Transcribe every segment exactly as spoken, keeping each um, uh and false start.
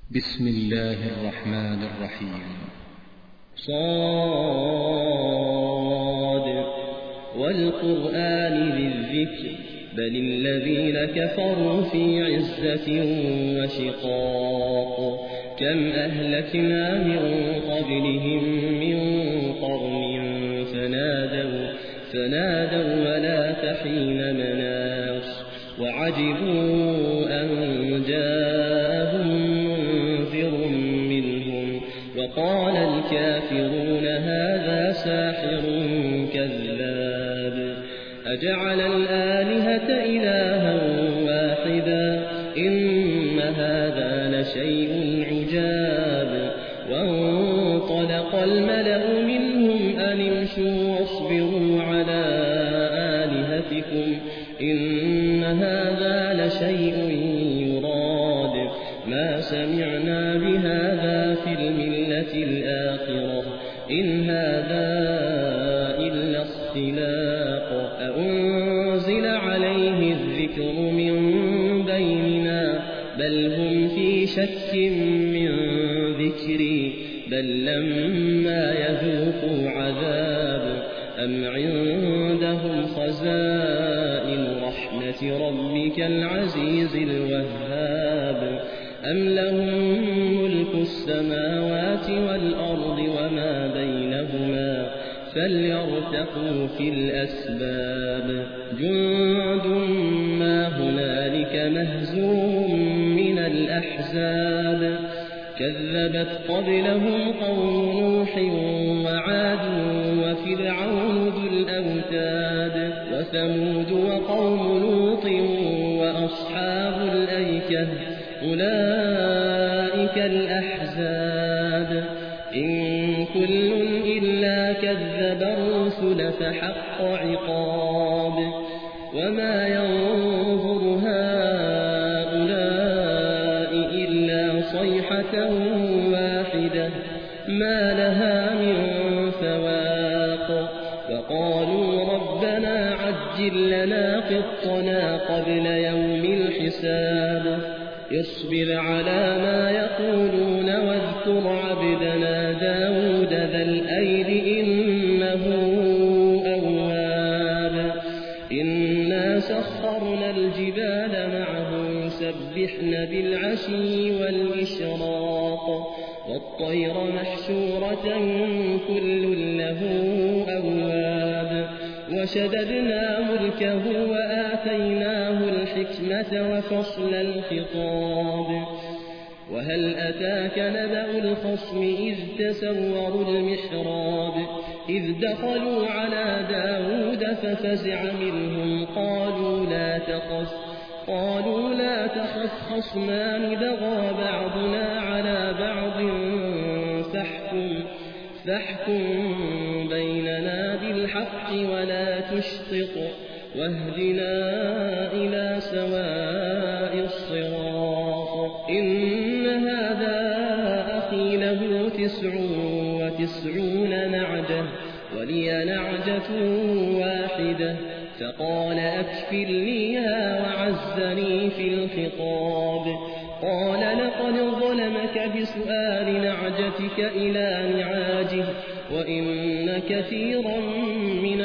بسم الله الرحمن الرحيم. صاد والقرآن ذي الذكر بل الذين كفروا في عزة وشقاق كم أهلكنا من قبلهم من قرن فنادوا, فنادوا ولا تحين مناص وعجبوا أن جاءهم منذر منهم وقال الكافرون هذا ساحر كذاب أجعل الآلهة إلها واحدا إن هذا لشيء عجاب وانطلق الملأ منهم أن امشوا واصبروا على آلهتكم إن هذا لشيء يراد ما سمعنا بهذا في الملة الآخرة إن هذا إلا اختلاق أأنزل عليه الذكر من بيننا بل هم في شك من ذكري بل لما يذوقوا عذاب أم عندهم خزائن رحمة ربك العزيز الوهاب أم لهم ملك السماوات والأرض وما بينهما فليرتقوا في الأسباب جند ما هنالك مهزوم من الأحزاب كذبت قبلهم قوم نوح وعاد وفرعون ذو الأوتاد وثمود وقوم لوط وأصحاب الأيكة أولئك الأحزاب إن كل إلا كذب الرسل فحق عقاب وما ينظر هؤلاء إلا صيحة واحدة ما لها من فواق وقالوا ربنا عجل لنا قطنا قبل يوم الحساب اصبر على ما يقولون واذكر عبدنا داود ذا الأيد إنه أواب إنا سخرنا الجبال معه يسبحن بالعشي والإشراق والطير محشورة كل له أواب وشددنا ملكه وآتيناه الحكمة وفصل الخطاب وهل أتاك نبأ الخصم إذ تسوروا المحراب إذ دخلوا على داود ففزع منهم قالوا لا تخف قالوا لا تخف خصمان بغى بعضنا على بعض فاحكم, فاحكم بيننا بالحق ولا تشطط واهدنا إلى سواء الصراط إن هذا أخي له تسع وتسعون نعجة ولي نعجة واحدة فقال أكفلنيها وعزني في الخطاب قال لقد ظلمك بسؤال نعجتك إلى نعاجه وإن كثيرا من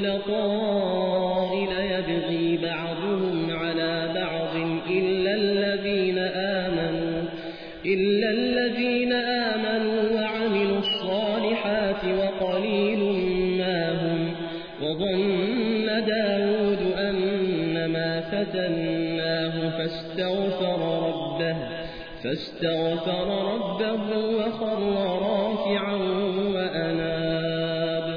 الخلطاء ليبغي بعضهم على بعض إلا الذين آمنوا إلا الذين آمنوا وعملوا الصالحات وقليل ما هم وظن داود أنما فتناه فاستغفر ربه فاستغفر ربه وخر راكعا وأناب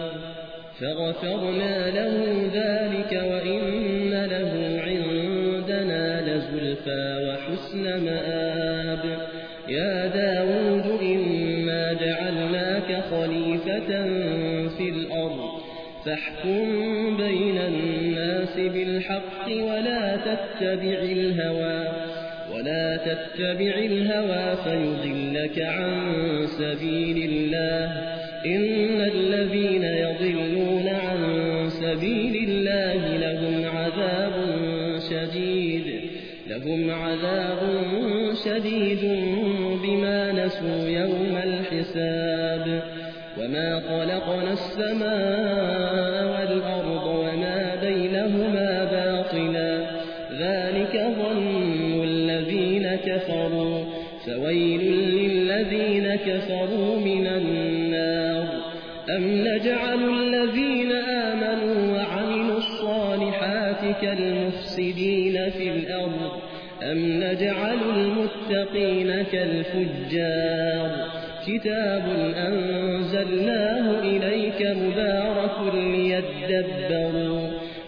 فغفرنا له ذلك وإن له عندنا لزلفى وحسن مآب يا داود إنا جعلناك خليفة في الأرض فاحكم بين الناس بالحق ولا تتبع الهوى ولا تتبع الهوى فيضلك عن سبيل الله إن الذين يضلون عن سبيل الله لهم عذاب شديد لهم عذاب شديد بما نسوا يوم الحساب وما خلقنا السماء والأرض وما بينهما باطلا ذلك ظن الذين كفروا فويل للذين كفروا من النار أم نجعل الذين آمنوا وعملوا الصالحات كالمفسدين في الأرض أم نجعل المتقين كالفجار كتاب أنزلناه إليك مبارك ليدبروا,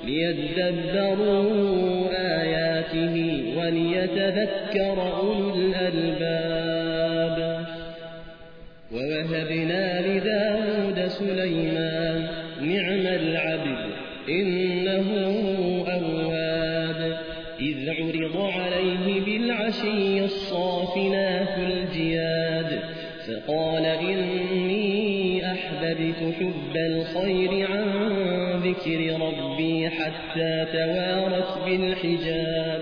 ليدبروا آياته وليتذكر أولو الألباب ووهبنا لداود سليمان نعم العبد إنه أواب إذ عرض عليه بالعشي الصافنات الجياد فقال إني أحببت حب الخير عن ذكر ربي حتى توارت بالحجاب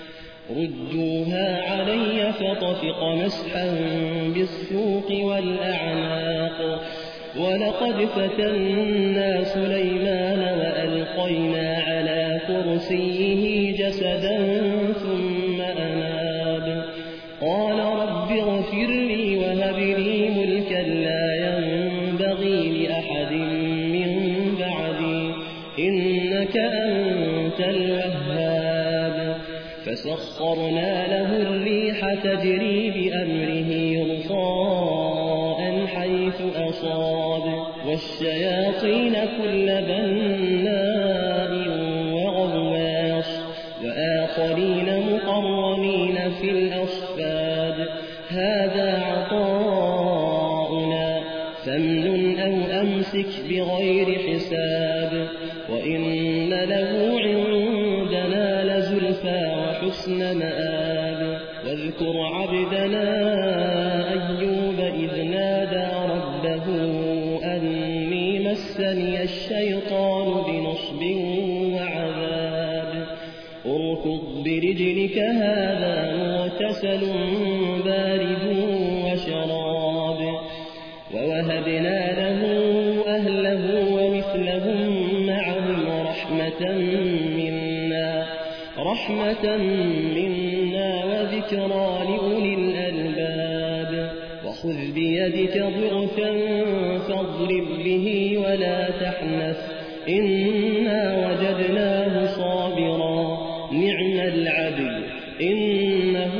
ردوها علي فطفق مسحا بالسوق والأعناق ولقد فتنا سليمان وألقينا على كرسيه جسدا ثم أناب قال رب اغفر لي وهب لي ملكا لا ينبغي لأحد من بعدي إنك أنت الوهاب فسخرنا له الريح تجري بأمره رخاء حيث أصاب والشياطين كل بناء وغواص وآخرين مقرنين في الأصفاد هذا عطاؤنا فامنن أو أمسك بغير حساب وإن له عندنا لزلفى وحسن مآب واذكر عبدنا أيوب إذ نادى ربه أني مسني الشيطان بنصب وعذاب اركض برجلك هذا مغتسل بارد وشراب ووهبنا له أهله ومثلهم معهم رحمة منا رحمة منا وذكرى لأولي الألباب وخذ بيدك ضغثا فاضرب به ولا تحنث إنا وجدناه صابرا نعم العبد إنه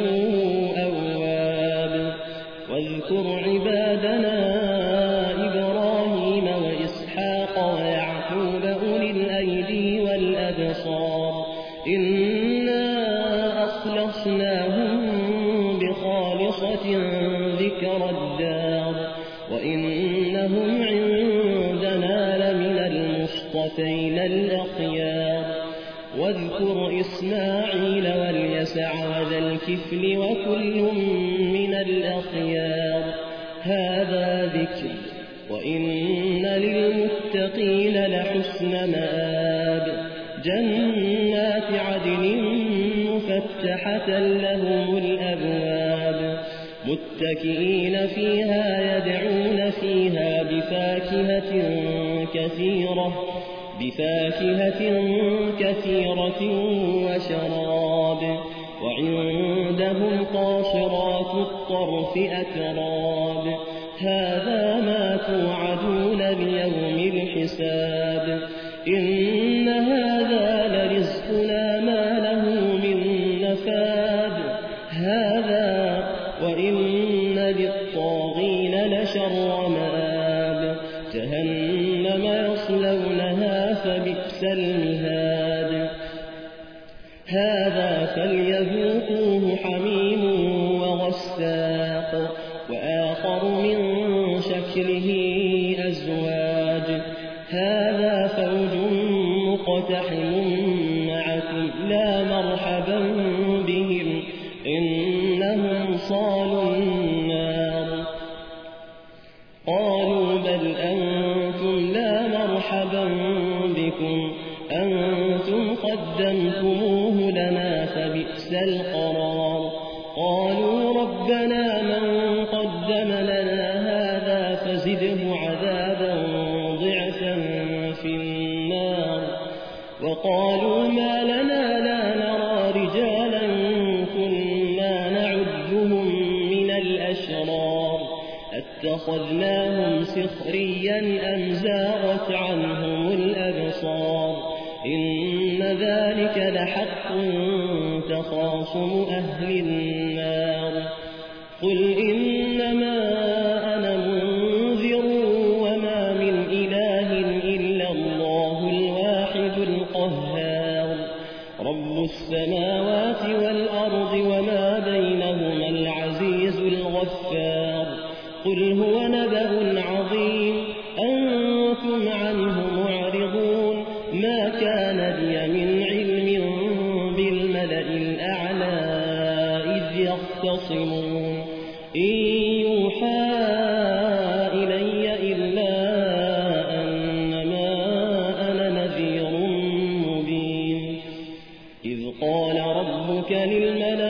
أواب واذكر عبادنا إبراهيم وإسحاق ويعقوب أولي الأيدي والأبصار إنا أخلصناهم بخالصة ذكر الدار وإنهم عندنا لمن المصطفين الأخيار واذكر إسماعيل واليسع وذا الكفل وكل من الأخيار هذا ذكر وإن للمتقين لحسن مآب جنات عدن مفتحة لهم الأبواب متكئين فيها يدعون فيها بفاكهة كثيرة بفاكهة كثيرة وشراب وعندهم قاصرات الطرف أتراب هذا ما توعدون ليوم الحساب إن هذا لرزقنا ما له من نفاد هذا وإن للطاغين لشر مآب جهنم يصلونها فبئس المهاد هذا فليذوقوه حميم وغساق وآخر من شكله أزواج هذا فوج مقتحم معكم لا مرحبا بهم إنهم صالوا النار قالوا بل أنتم لا مرحبا بكم أنتم قدمتموه لنا فبئس القرار قالوا ربنا من قدم لنا هذا فزده عذابا ضعفا في النار وقالوا ما لنا لا نرى رجالا كنا نعدهم من الأشرار اتخذناهم سخريا أم زاغت عنهم الأبصار إن ذلك لحق تخاصم أهل النار قل إنما أنا منذر وما من إله إلا الله الواحد القهار رب السماوات والأرض وما بينهما العزيز الغفار قل هو نبأ عظيم أنتم عنه معرضون ما كان لي من علم بالملأ الأعلى إذ يختصمون إن يوحى إلي إلا أنما أنا نذير مبين إذ قال ربك للملائكة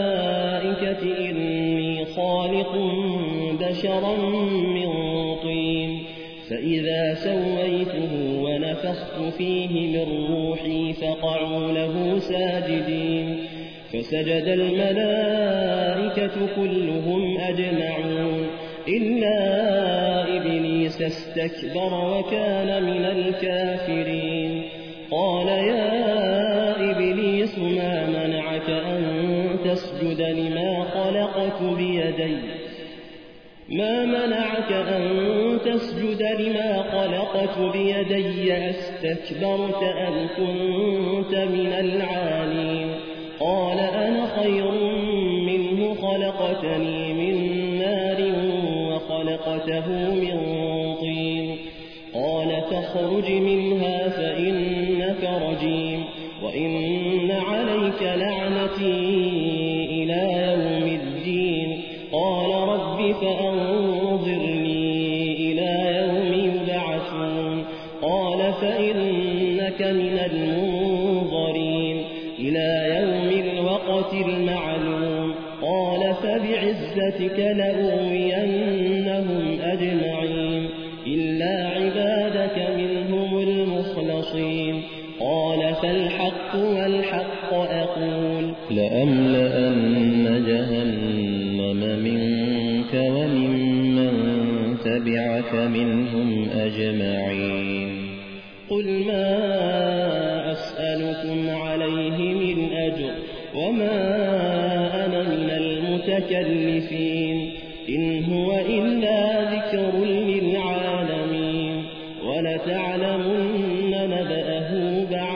إني خالق بشرا من طين فإذا سويته ونفخت فيه من روحي فقعوا له ساجدين فسجد الملائكة كلهم أجمعون إلا إبليس استكبر وكان من الكافرين قال يا إبليس ما منعك أن تسجد لما خلقت بيدي ما منعك أن تسجد لما خلقت بيدي أستكبرت أم كنت من العالين قال أنا خير منه خلقتني من نار وخلقته من طين قال تخرج منها فإنك رجيم وإن عليك لعنتي إلى يوم الدين قال رب فأنظرني إلى يوم يبعثون قال فإنك من المنظرين إلى يوم الوقت المعلوم قال فبعزتك لأغوينهم أجمعين إلا عبادك منهم المخلصين قال فالحق والحق أقول لأملأن جهنم منك وممن تبعك منهم أجمعين قل ما أسألكم عليه من أجر وما أنا من المتكلفين إن هو إلا ذكر للعالمين ولتعلمن نبأه بعد